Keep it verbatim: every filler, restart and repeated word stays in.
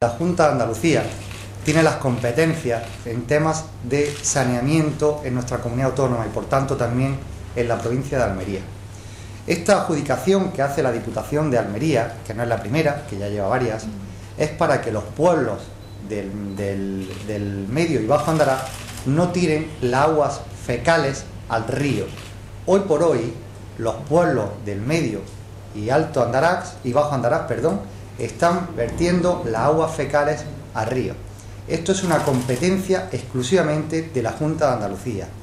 La Junta de Andalucía tiene las competencias en temas de saneamiento en nuestra comunidad autónoma y por tanto también en la provincia de Almería. Esta adjudicación que hace la Diputación de Almería, que no es la primera, que ya lleva varias, es para que los pueblos del, del, del Medio y Bajo Andarax no tiren las aguas fecales al río. Hoy por hoy, los pueblos del Medio y Alto Andarax, y Bajo Andarax, perdón, están vertiendo las aguas fecales al río. Esto es una competencia exclusivamente de la Junta de Andalucía.